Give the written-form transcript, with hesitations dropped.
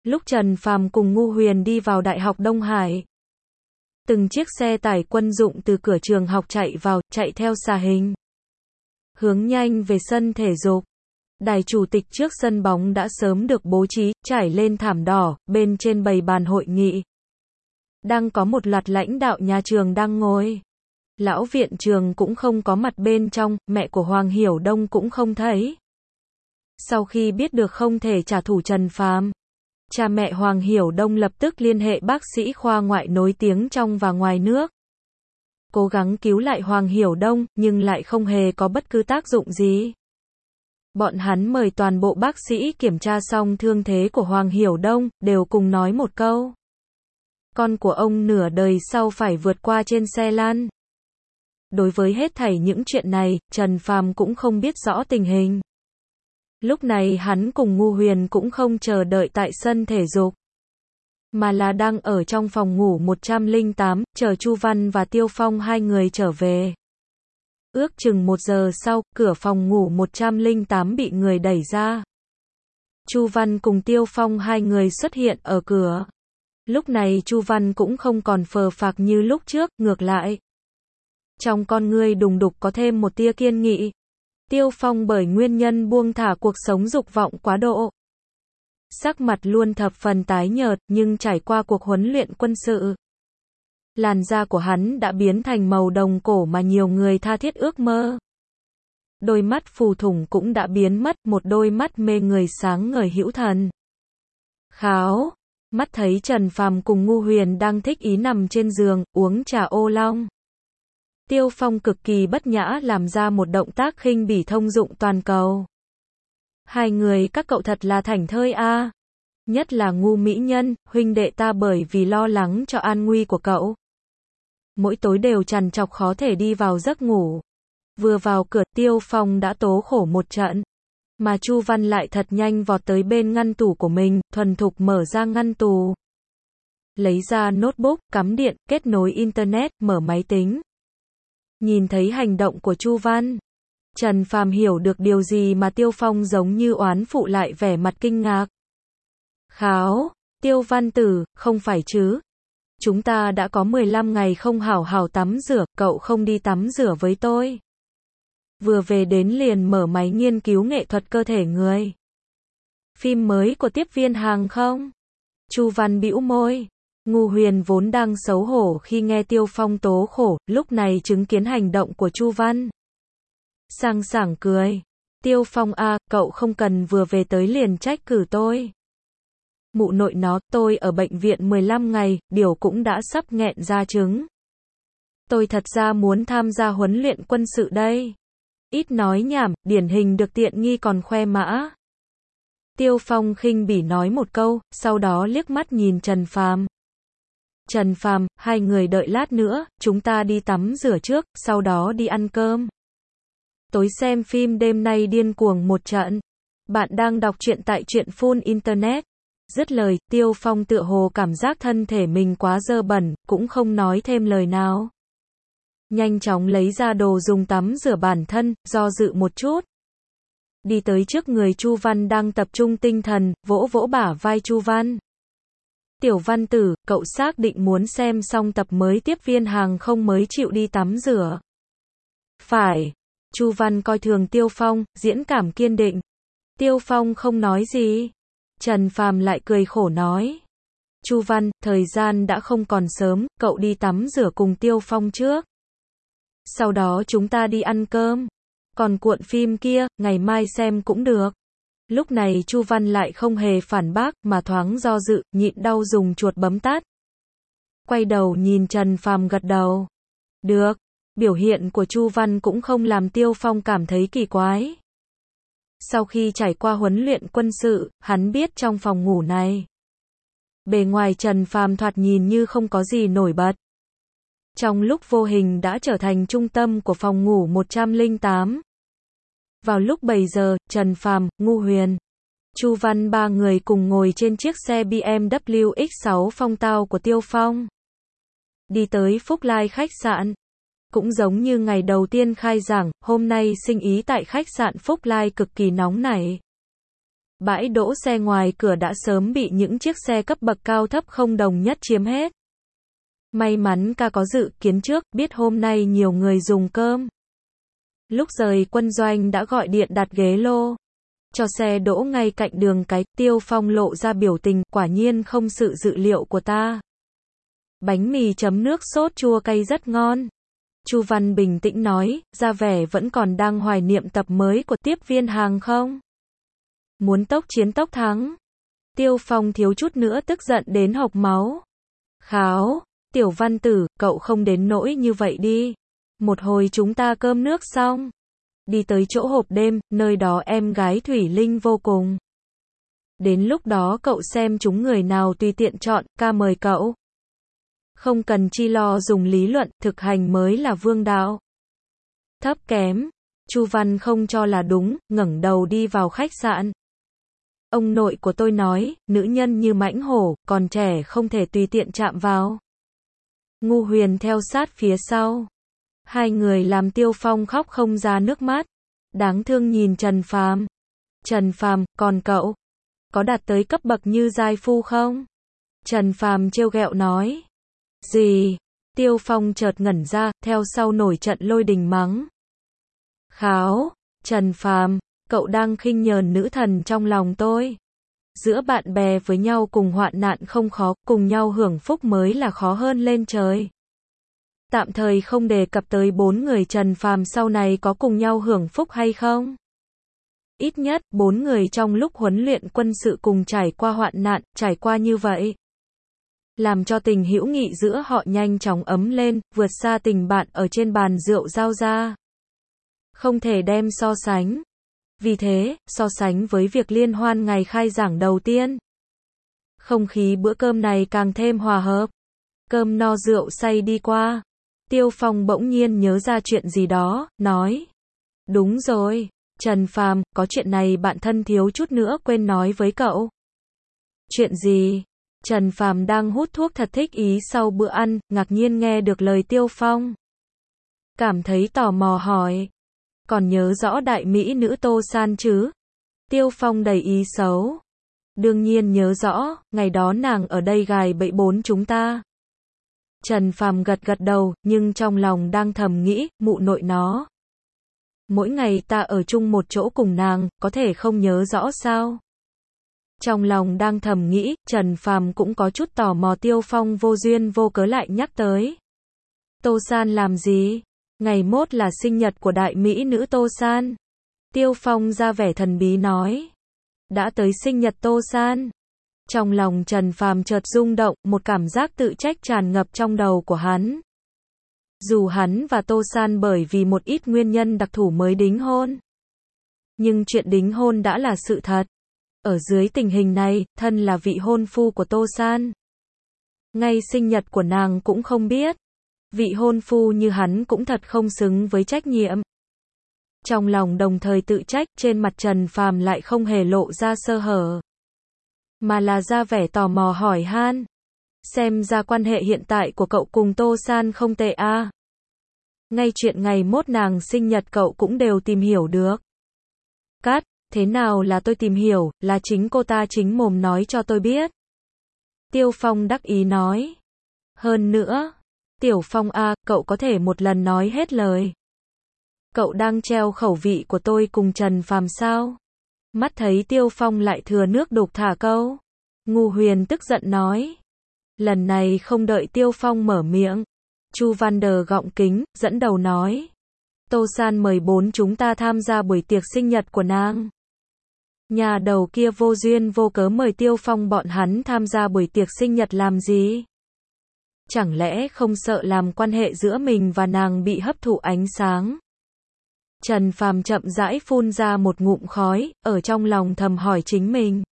Lúc Trần Phàm cùng Ngu Huyền đi vào Đại học Đông Hải, từng chiếc xe tải quân dụng từ cửa trường học chạy vào, chạy theo xà hình, hướng nhanh về sân thể dục. Đài chủ tịch trước sân bóng đã sớm được bố trí, trải lên thảm đỏ, bên trên bày bàn hội nghị. Đang có một loạt lãnh đạo nhà trường đang ngồi. Lão viện trường cũng không có mặt bên trong, mẹ của Hoàng Hiểu Đông cũng không thấy. Sau khi biết được không thể trả thù Trần Phàm, cha mẹ Hoàng Hiểu Đông lập tức liên hệ bác sĩ khoa ngoại nổi tiếng trong và ngoài nước. Cố gắng cứu lại Hoàng Hiểu Đông, nhưng lại không hề có bất cứ tác dụng gì. Bọn hắn mời toàn bộ bác sĩ kiểm tra xong thương thế của Hoàng Hiểu Đông, đều cùng nói một câu. Con của ông nửa đời sau phải vượt qua trên xe lăn. Đối với hết thảy những chuyện này, Trần Phàm cũng không biết rõ tình hình. Lúc này hắn cùng Ngu Huyền cũng không chờ đợi tại sân thể dục, mà là đang ở trong phòng ngủ 108, chờ Chu Văn và Tiêu Phong hai người trở về. Ước chừng 1 giờ sau, cửa phòng ngủ 108 bị người đẩy ra. Chu Văn cùng Tiêu Phong hai người xuất hiện ở cửa. Lúc này Chu Văn cũng không còn phờ phạc như lúc trước, ngược lại, trong con ngươi đùng đục có thêm một tia kiên nghị. Tiêu Phong bởi nguyên nhân buông thả cuộc sống dục vọng quá độ, sắc mặt luôn thập phần tái nhợt, nhưng trải qua cuộc huấn luyện quân sự, làn da của hắn đã biến thành màu đồng cổ mà nhiều người tha thiết ước mơ. Đôi mắt phù thủng cũng đã biến mất, một đôi mắt mê người sáng ngời hữu thần. Kháo, mắt thấy Trần Phàm cùng Ngu Huyền đang thích ý nằm trên giường, uống trà ô long. Tiêu Phong cực kỳ bất nhã làm ra một động tác khinh bỉ thông dụng toàn cầu. Hai người các cậu thật là thảnh thơi a. Nhất là Ngu mỹ nhân, huynh đệ ta bởi vì lo lắng cho an nguy của cậu, mỗi tối đều trằn trọc khó thể đi vào giấc ngủ. Vừa vào cửa, Tiêu Phong đã tố khổ một trận, mà Chu Văn lại thật nhanh vọt tới bên ngăn tủ của mình, thuần thục mở ra ngăn tủ, lấy ra notebook, cắm điện, kết nối internet, mở máy tính. Nhìn thấy hành động của Chu Văn, Trần Phàm hiểu được điều gì mà Tiêu Phong giống như oán phụ lại vẻ mặt kinh ngạc. Kháo, Tiêu Văn Tử, không phải chứ? Chúng ta đã có 15 ngày không hảo hảo tắm rửa, cậu không đi tắm rửa với tôi. Vừa về đến liền mở máy nghiên cứu nghệ thuật cơ thể người. Phim mới của tiếp viên hàng không? Chu Văn bĩu môi. Ngu Huyền vốn đang xấu hổ khi nghe Tiêu Phong tố khổ, lúc này chứng kiến hành động của Chu Văn, sang sảng cười. Tiêu Phong a, cậu không cần vừa về tới liền trách cứ tôi. Mụ nội nó, tôi ở bệnh viện 15 ngày, điều cũng đã sắp nghẹn ra trứng. Tôi thật ra muốn tham gia huấn luyện quân sự đây. Ít nói nhảm, điển hình được tiện nghi còn khoe mã. Tiêu Phong khinh bỉ nói một câu, sau đó liếc mắt nhìn Trần Phàm. Trần Phàm, hai người đợi lát nữa, chúng ta đi tắm rửa trước, sau đó đi ăn cơm. Tối xem phim đêm nay điên cuồng một trận. Bạn đang đọc truyện tại truyện full internet. Dứt lời, Tiêu Phong tựa hồ cảm giác thân thể mình quá dơ bẩn, cũng không nói thêm lời nào. Nhanh chóng lấy ra đồ dùng tắm rửa bản thân, do dự một chút. Đi tới trước người Chu Văn đang tập trung tinh thần, vỗ vỗ bả vai Chu Văn. Tiểu Văn Tử, cậu xác định muốn xem xong tập mới tiếp viên hàng không mới chịu đi tắm rửa. Phải. Chu Văn coi thường Tiêu Phong, diễn cảm kiên định. Tiêu Phong không nói gì. Trần Phàm lại cười khổ nói. Chu Văn, thời gian đã không còn sớm, cậu đi tắm rửa cùng Tiêu Phong trước. Sau đó chúng ta đi ăn cơm. Còn cuộn phim kia, ngày mai xem cũng được. Lúc này Chu Văn lại không hề phản bác, mà thoáng do dự, nhịn đau dùng chuột bấm tắt. Quay đầu nhìn Trần Phàm gật đầu. Được. Biểu hiện của Chu Văn cũng không làm Tiêu Phong cảm thấy kỳ quái. Sau khi trải qua huấn luyện quân sự, hắn biết trong phòng ngủ này, bề ngoài Trần Phàm thoạt nhìn như không có gì nổi bật. Trong lúc vô hình đã trở thành trung tâm của phòng ngủ 108. Vào lúc 7 giờ, Trần Phàm, Ngu Huyền, Chu Văn ba người cùng ngồi trên chiếc xe BMW X6 phong tao của Tiêu Phong. Đi tới Phúc Lai khách sạn. Cũng giống như ngày đầu tiên khai giảng, hôm nay sinh ý tại khách sạn Phúc Lai cực kỳ nóng nảy. Bãi đỗ xe ngoài cửa đã sớm bị những chiếc xe cấp bậc cao thấp không đồng nhất chiếm hết. May mắn ca có dự kiến trước, biết hôm nay nhiều người dùng cơm. Lúc rời quân doanh đã gọi điện đặt ghế lô cho xe đỗ ngay cạnh đường cái. Tiêu Phong lộ ra biểu tình, quả nhiên không sự dự liệu của ta. Bánh mì chấm nước sốt chua cay rất ngon. Chu Văn bình tĩnh nói, ra vẻ vẫn còn đang hoài niệm tập mới của tiếp viên hàng không. Muốn tốc chiến tốc thắng. Tiêu Phong thiếu chút nữa tức giận đến hộc máu. Kháo, Tiểu Văn tử, cậu không đến nỗi như vậy đi. Một hồi chúng ta cơm nước xong, đi tới chỗ hộp đêm, nơi đó em gái Thủy Linh vô cùng. Đến lúc đó cậu xem chúng người nào tùy tiện chọn, ca mời cậu. Không cần chi lo dùng lý luận, thực hành mới là vương đạo. Thấp kém, Chu Văn không cho là đúng, ngẩng đầu đi vào khách sạn. Ông nội của tôi nói, nữ nhân như mãnh hổ, còn trẻ không thể tùy tiện chạm vào. Ngu Huyền theo sát phía sau. Hai người làm Tiêu Phong khóc không ra nước mắt. Đáng thương nhìn Trần Phàm. Trần Phàm, còn cậu? Có đạt tới cấp bậc như giai phu không? Trần Phàm trêu ghẹo nói. Gì? Tiêu Phong chợt ngẩn ra, theo sau nổi trận lôi đình mắng. Kháo, Trần Phàm, cậu đang khinh nhờn nữ thần trong lòng tôi. Giữa bạn bè với nhau cùng hoạn nạn không khó, cùng nhau hưởng phúc mới là khó hơn lên trời. Tạm thời không đề cập tới 4 người Trần Phàm sau này có cùng nhau hưởng phúc hay không. Ít nhất 4 người trong lúc huấn luyện quân sự cùng trải qua hoạn nạn, trải qua như vậy. Làm cho tình hữu nghị giữa họ nhanh chóng ấm lên, vượt xa tình bạn ở trên bàn rượu giao ra. Không thể đem so sánh. Vì thế, so sánh với việc liên hoan ngày khai giảng đầu tiên. Không khí bữa cơm này càng thêm hòa hợp. Cơm no rượu say đi qua. Tiêu Phong bỗng nhiên nhớ ra chuyện gì đó, nói. Đúng rồi, Trần Phàm, có chuyện này bạn thân thiếu chút nữa quên nói với cậu. Chuyện gì? Trần Phàm đang hút thuốc thật thích ý sau bữa ăn, ngạc nhiên nghe được lời Tiêu Phong. Cảm thấy tò mò hỏi. Còn nhớ rõ đại mỹ nữ Tô San chứ? Tiêu Phong đầy ý xấu. Đương nhiên nhớ rõ, ngày đó nàng ở đây gài bẫy 4 chúng ta. Trần Phàm gật gật đầu, nhưng trong lòng đang thầm nghĩ, mụ nội nó. Mỗi ngày ta ở chung một chỗ cùng nàng, có thể không nhớ rõ sao? Trong lòng đang thầm nghĩ, Trần Phàm cũng có chút tò mò Tiêu Phong vô duyên vô cớ lại nhắc tới. Tô San làm gì? Ngày mốt là sinh nhật của đại mỹ nữ Tô San. Tiêu Phong ra vẻ thần bí nói. Đã tới sinh nhật Tô San. Trong lòng Trần Phàm chợt rung động, một cảm giác tự trách tràn ngập trong đầu của hắn. Dù hắn và Tô San bởi vì một ít nguyên nhân đặc thù mới đính hôn. Nhưng chuyện đính hôn đã là sự thật. Ở dưới tình hình này, thân là vị hôn phu của Tô San. Ngay sinh nhật của nàng cũng không biết. Vị hôn phu như hắn cũng thật không xứng với trách nhiệm. Trong lòng đồng thời tự trách, trên mặt Trần Phàm lại không hề lộ ra sơ hở. Mà là ra vẻ tò mò hỏi han. Xem ra quan hệ hiện tại của cậu cùng Tô San không tệ à. Ngay chuyện ngày mốt nàng sinh nhật cậu cũng đều tìm hiểu được. Cát, thế nào là tôi tìm hiểu, là chính cô ta chính mồm nói cho tôi biết. Tiêu Phong đắc ý nói. Hơn nữa, Tiểu Phong à, cậu có thể một lần nói hết lời. Cậu đang treo khẩu vị của tôi cùng Trần Phàm sao? Mắt thấy Tiêu Phong lại thừa nước đục thả câu. Ngu Huyền tức giận nói. Lần này không đợi Tiêu Phong mở miệng. Chu Văn Đờ gọng kính, dẫn đầu nói. Tô San mời 4 chúng ta tham gia buổi tiệc sinh nhật của nàng. Nhà đầu kia vô duyên vô cớ mời Tiêu Phong bọn hắn tham gia buổi tiệc sinh nhật làm gì? Chẳng lẽ không sợ làm quan hệ giữa mình và nàng bị hấp thụ ánh sáng? Trần Phàm chậm rãi phun ra một ngụm khói, ở trong lòng thầm hỏi chính mình.